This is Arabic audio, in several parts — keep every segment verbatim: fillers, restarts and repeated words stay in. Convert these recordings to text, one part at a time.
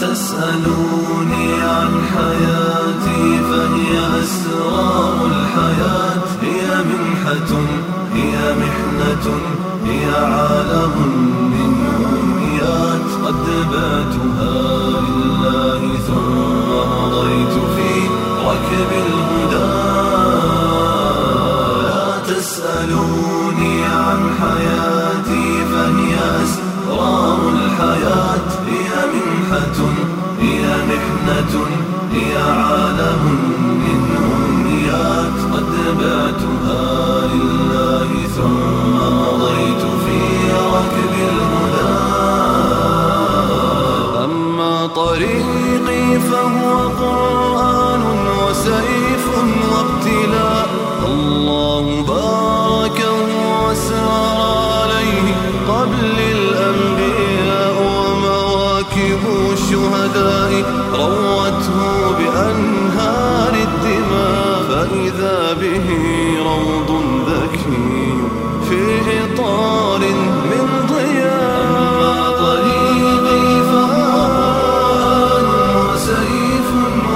تسألوني عن حياتي فهي أسرار الحياة. هي منحة، هي محنة، هي عالم من أمنيات. قد بعتها لله ثم مضيت في ركب الهدى. لا تسألوني عن حياتي فهي أسرار الحياة. هي منحة، هي محنة، هي عالم من أمنيات. قد بعتها لله ثم مضيت في ركب الهدى. أما طريقي فهو قرآن وسيف وابتلاء. الله باركه وسار عليه قبل الأنبياء، ومواكب الشهداء روته بأنهار الدماء. فإذا به روض ذكي في إطار من ضياء. أما طريقي فهو قرآن وسيف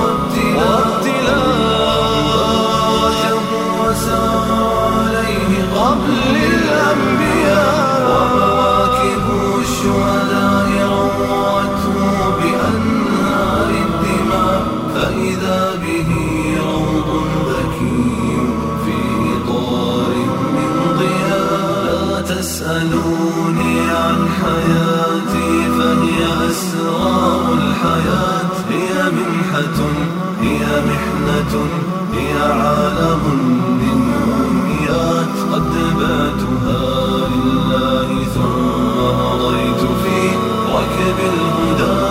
وابتلاء، وسار عليه قبل الأنبياء، ومواكب الشهداء روته بأنهار الدماء. فإذا به روض ذكي في إطار من ضياء. لا تسألوني عن حياتي فهي أسرار الحياة. هي منحة، هي محنة، هي عالم من أمنيات. قد بعتها لله ثم مضيت في ركب الهدى.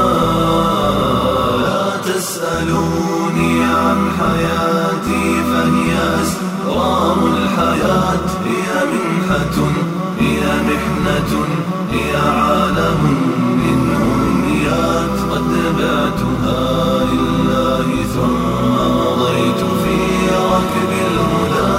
لا تسألوني عن حياتي فهي أسرار الحياة. هي منحة، هي محنة، هي عالم من أمنيات. قد بعتها لله ثم مضيت في ركب الهدى.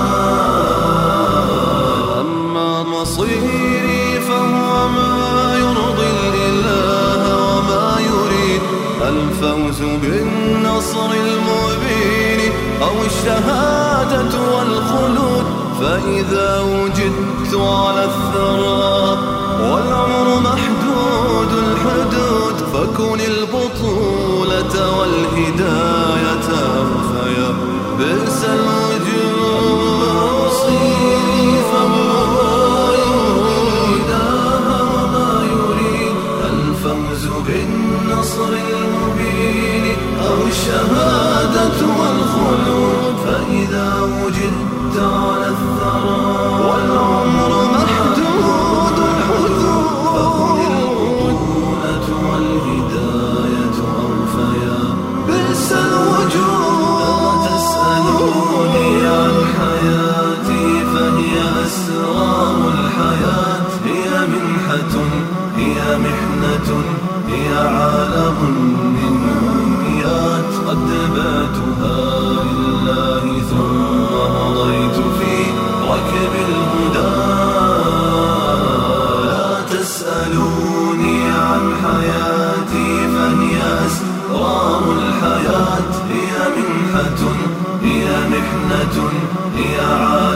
أما مصيري فهو ما يرضي الإله وما يريد. الفوز بالنصر المبين أو الشهادة والخلود. فإذا وجدت على الثرى والعمر محدود الحدود، فكن البطولة والهداية فيا بئس الوجود. مصيري فهو الإله وما يريد. الفوز بالنصر المبين أو الشهادة والخلود. فإذا وجدت على الثرى والعمر محدود الحدود، فخذ البطولة والهداية أوفيا بئس الوجود. لا تسألوني عن حياتي فهي أسرار الحياة. هي منحة، هي محنة، هي عالم من أمنيات. قد بعتها لله ثم مضيت في ركب الهدى. لا تسألوني عن حياتي فهي أسرار الحياة. هي منحة، هي محنة، هي عالم